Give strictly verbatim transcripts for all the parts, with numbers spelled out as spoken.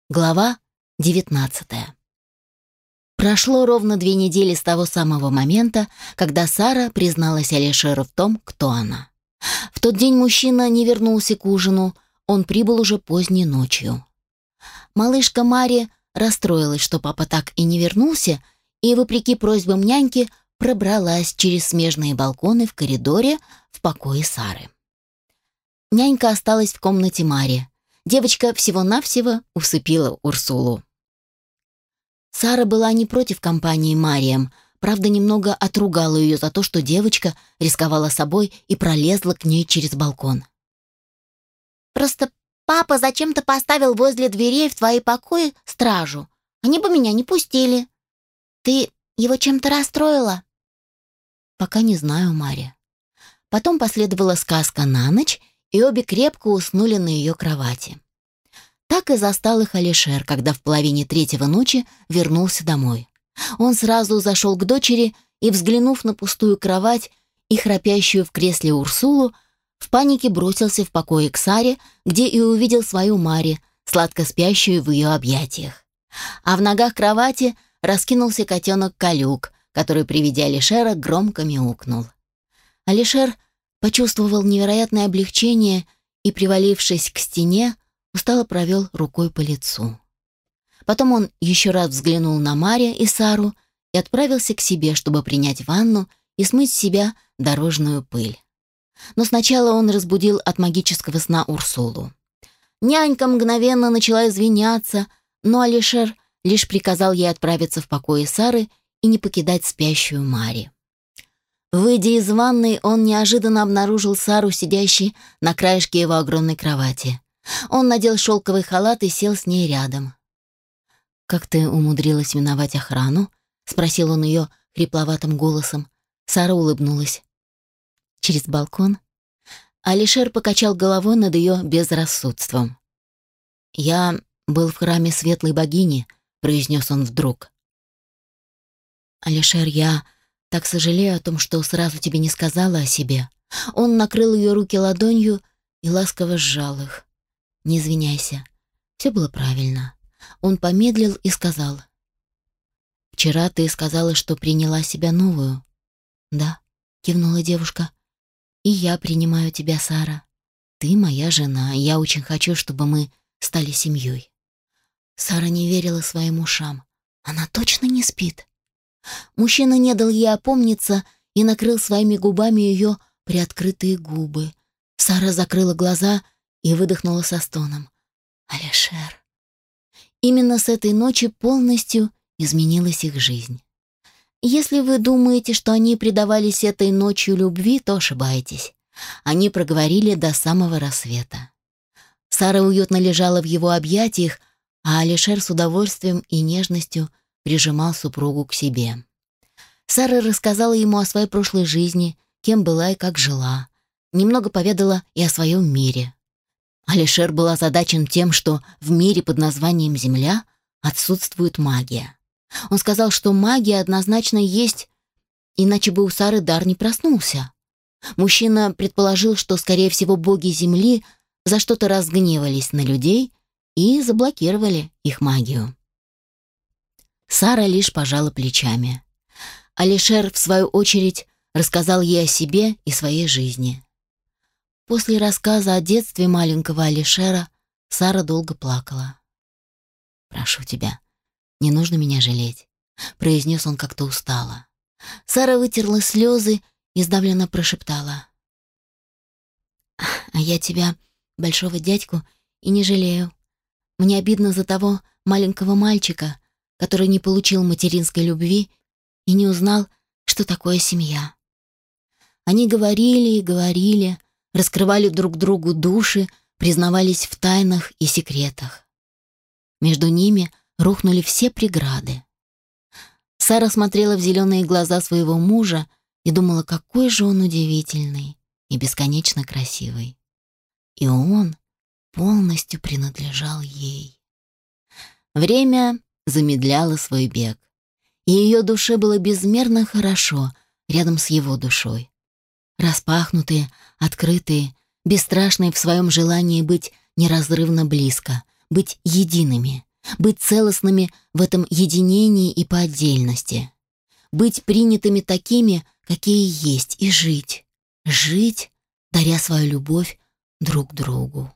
Глава девятнадцатая. Прошло ровно две недели с того самого момента, когда Сара призналась Алишеру в том, кто она. В тот день мужчина не вернулся к ужину, он прибыл уже поздней ночью. Малышка Мари расстроилась, что папа так и не вернулся, и, вопреки просьбам няньки, пробралась через смежные балконы в коридоре в покое Сары. Нянька осталась в комнате Мари. Девочка всего-навсего усыпила Урсулу. Сара была не против компании Мариам, правда, немного отругала ее за то, что девочка рисковала собой и пролезла к ней через балкон. «Просто папа зачем-то поставил возле дверей в твои покои стражу. Они бы меня не пустили. Ты его чем-то расстроила?» «Пока не знаю, Мари». Потом последовала сказка на ночь, и обе крепко уснули на ее кровати. Так и застал их Алишер, когда в половине третьего ночи вернулся домой. Он сразу зашел к дочери и, взглянув на пустую кровать и храпящую в кресле Урсулу, в панике бросился в покое к Саре, где и увидел свою Мари, сладко спящую в ее объятиях. А в ногах кровати раскинулся котенок Калюк, который при виде Алишера громко мяукнул. Алишер почувствовал невероятное облегчение и, привалившись к стене, устало провел рукой по лицу. Потом он еще раз взглянул на Мария и Сару и отправился к себе, чтобы принять ванну и смыть с себя дорожную пыль. Но сначала он разбудил от магического сна Урсулу. Нянька мгновенно начала извиняться, но Алишер лишь приказал ей отправиться в покои Сары и не покидать спящую Мари. Выйдя из ванной, он неожиданно обнаружил Сару, сидящей на краешке его огромной кровати. Он надел шелковый халат и сел с ней рядом. «Как ты умудрилась миновать охрану?» — спросил он ее хрипловатым голосом. Сара улыбнулась. «Через балкон?» Алишер покачал головой над ее безрассудством. «Я был в храме светлой богини», — произнес он вдруг. «Алишер, я так сожалею о том, что сразу тебе не сказала о себе». Он накрыл ее руки ладонью и ласково сжал их. «Не извиняйся, все было правильно». Он помедлил и сказал: «Вчера ты сказала, что приняла себя новую». «Да», — кивнула девушка. «И я принимаю тебя, Сара. Ты моя жена, и я очень хочу, чтобы мы стали семьей». Сара не верила своим ушам. Она точно не спит. Мужчина не дал ей опомниться и накрыл своими губами ее приоткрытые губы. Сара закрыла глаза и выдохнула со стоном: «Алишер». Именно с этой ночи полностью изменилась их жизнь. Если вы думаете, что они предавались этой ночью любви, то ошибаетесь. Они проговорили до самого рассвета. Сара уютно лежала в его объятиях, а Алишер с удовольствием и нежностью прижимал супругу к себе. Сара рассказала ему о своей прошлой жизни, кем была и как жила. Немного поведала и о своем мире. Алишер был озадачен тем, что в мире под названием Земля отсутствует магия. Он сказал, что магия однозначно есть, иначе бы у Сары дар не проснулся. Мужчина предположил, что, скорее всего, боги Земли за что-то разгневались на людей и заблокировали их магию. Сара лишь пожала плечами. Алишер, в свою очередь, рассказал ей о себе и своей жизни. После рассказа о детстве маленького Алишера Сара долго плакала. «Прошу тебя, не нужно меня жалеть», — произнес он как-то устало. Сара вытерла слезы и сдавленно прошептала: «А я тебя, большого дядьку, и не жалею. Мне обидно за того маленького мальчика, который не получил материнской любви и не узнал, что такое семья». Они говорили и говорили, раскрывали друг другу души, признавались в тайнах и секретах. Между ними рухнули все преграды. Сара смотрела в зеленые глаза своего мужа и думала, какой же он удивительный и бесконечно красивый. И он полностью принадлежал ей. Время замедляло свой бег, и ее душе было безмерно хорошо рядом с его душой. Распахнутые, открытые, бесстрашные в своем желании быть неразрывно близко, быть едиными, быть целостными в этом единении и по отдельности, быть принятыми такими, какие есть, и жить, жить, даря свою любовь друг другу.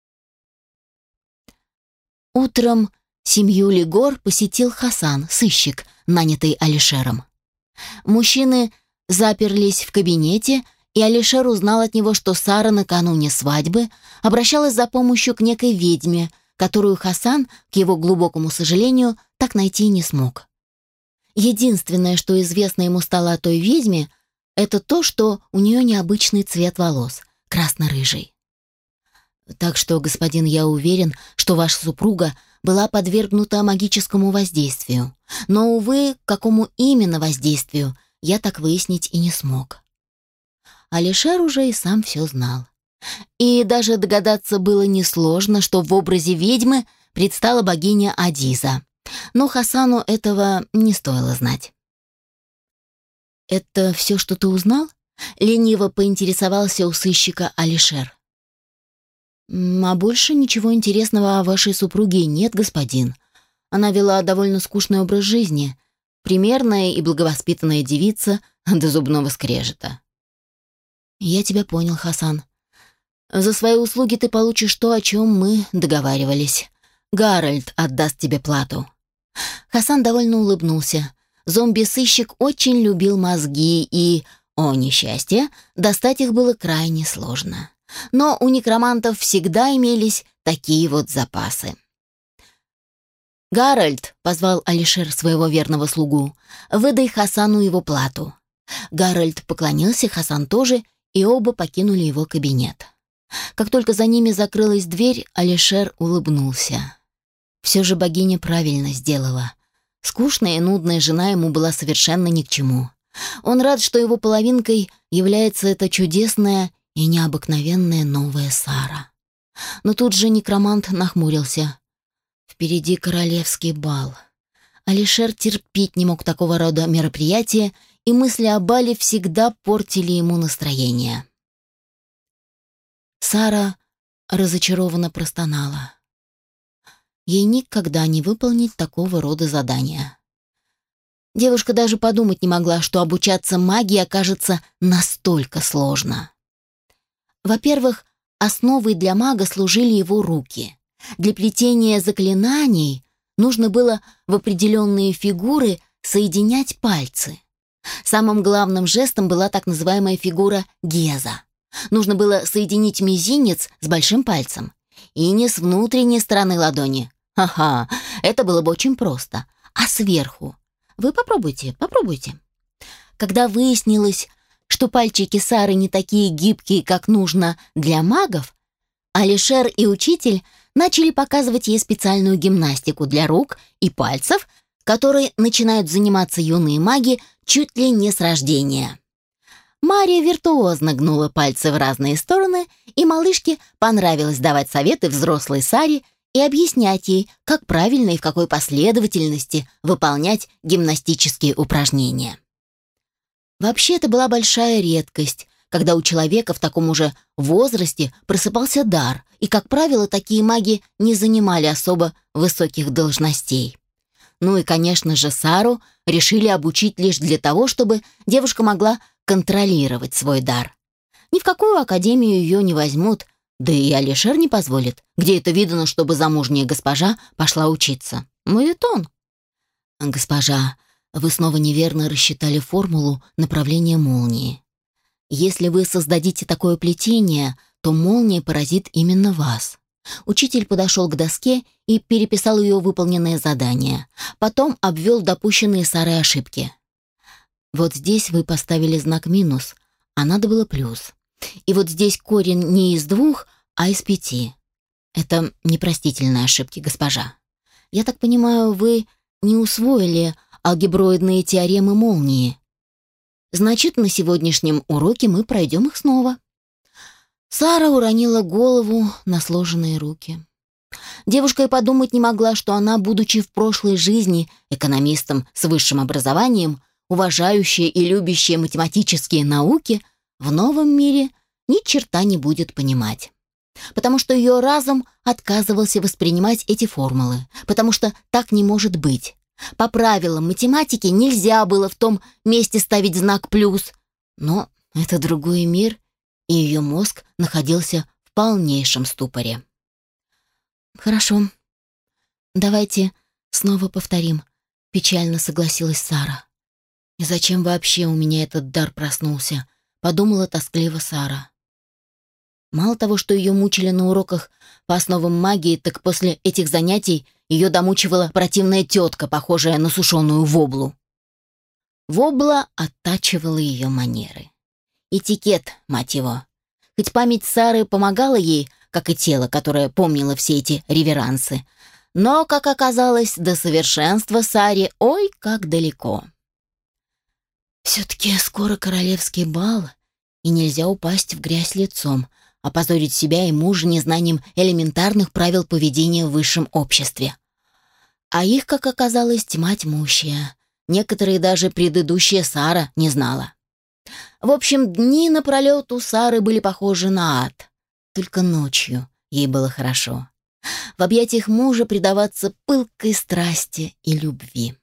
Утром семью Лигор посетил Хасан, сыщик, нанятый Алишером. Мужчины заперлись в кабинете, и Алишер узнал от него, что Сара накануне свадьбы обращалась за помощью к некой ведьме, которую Хасан, к его глубокому сожалению, так найти и не смог. Единственное, что известно ему стало о той ведьме, это то, что у нее необычный цвет волос, красно-рыжий. Так что, господин, я уверен, что ваша супруга была подвергнута магическому воздействию, но, увы, к какому именно воздействию, я так выяснить и не смог. Алишер уже и сам все знал. И даже догадаться было несложно, что в образе ведьмы предстала богиня Адиза. Но Хасану этого не стоило знать. «Это все, что ты узнал?» — лениво поинтересовался у сыщика Алишер. «А больше ничего интересного о вашей супруге нет, господин. Она вела довольно скучный образ жизни, примерная и благовоспитанная девица до зубного скрежета». «Я тебя понял, Хасан. За свои услуги ты получишь то, о чем мы договаривались. Гарольд отдаст тебе плату». Хасан довольно улыбнулся. Зомби-сыщик очень любил мозги, и, о несчастье, достать их было крайне сложно. Но у некромантов всегда имелись такие вот запасы. «Гарольд», — позвал Алишер своего верного слугу, — «выдай Хасану его плату». Гарольд поклонился, Хасан тоже, и оба покинули его кабинет. Как только за ними закрылась дверь, Алишер улыбнулся. Все же богиня правильно сделала. Скучная и нудная жена ему была совершенно ни к чему. Он рад, что его половинкой является эта чудесная и необыкновенная новая Сара. Но тут же некромант нахмурился. Впереди королевский бал. Алишер терпеть не мог такого рода мероприятия, и мысли о бале всегда портили ему настроение. Сара разочарованно простонала. Ей никогда не выполнить такого рода задания. Девушка даже подумать не могла, что обучаться магии окажется настолько сложно. Во-первых, основой для мага служили его руки. Для плетения заклинаний нужно было в определенные фигуры соединять пальцы. Самым главным жестом была так называемая фигура геза. Нужно было соединить мизинец с большим пальцем. И не с внутренней стороны ладони. Ха-ха, это было бы очень просто. А сверху? Вы попробуйте, попробуйте. Когда выяснилось, что пальчики Сары не такие гибкие, как нужно для магов, Алишер и учитель начали показывать ей специальную гимнастику для рук и пальцев, которой начинают заниматься юные маги чуть ли не с рождения. Мария виртуозно гнула пальцы в разные стороны, и малышке понравилось давать советы взрослой Саре и объяснять ей, как правильно и в какой последовательности выполнять гимнастические упражнения. Вообще, это была большая редкость, когда у человека в таком уже возрасте просыпался дар, и, как правило, такие маги не занимали особо высоких должностей. Ну и, конечно же, Сару решили обучить лишь для того, чтобы девушка могла контролировать свой дар. Ни в какую академию ее не возьмут, да и Алишер не позволит, где это видано, чтобы замужняя госпожа пошла учиться. Моветон. Госпожа, вы снова неверно рассчитали формулу направления молнии. Если вы создадите такое плетение, то молния поразит именно вас. Учитель подошел к доске и переписал ее выполненное задание. Потом обвел допущенные Сарой ошибки. Вот здесь вы поставили знак минус, а надо было плюс. И вот здесь корень не из двух, а из пяти. Это непростительные ошибки, госпожа. Я так понимаю, вы не усвоили алгеброидные теоремы молнии. Значит, на сегодняшнем уроке мы пройдем их снова. Сара уронила голову на сложенные руки. Девушка и подумать не могла, что она, будучи в прошлой жизни экономистом с высшим образованием, уважающая и любящая математические науки, в новом мире ни черта не будет понимать. Потому что ее разум отказывался воспринимать эти формулы, потому что так не может быть. По правилам математики нельзя было в том месте ставить знак «плюс», но это другой мир, и ее мозг находился в полнейшем ступоре. «Хорошо, давайте снова повторим», — печально согласилась Сара. «И зачем вообще у меня этот дар проснулся?» — подумала тоскливо Сара. Мало того, что ее мучили на уроках по основам магии, так после этих занятий ее домучивала противная тетка, похожая на сушеную воблу. Вобла оттачивала ее манеры. Этикет, мать его. Хоть память Сары помогала ей, как и тело, которое помнило все эти реверансы, но, как оказалось, до совершенства Саре ой как далеко. Все-таки скоро королевский бал, и нельзя упасть в грязь лицом, опозорить себя и мужа незнанием элементарных правил поведения в высшем обществе. А их, как оказалось, тьма тьмущая. Некоторые даже предыдущая Сара не знала. В общем, дни напролет у Сары были похожи на ад. Только ночью ей было хорошо. В объятиях мужа предаваться пылкой страсти и любви.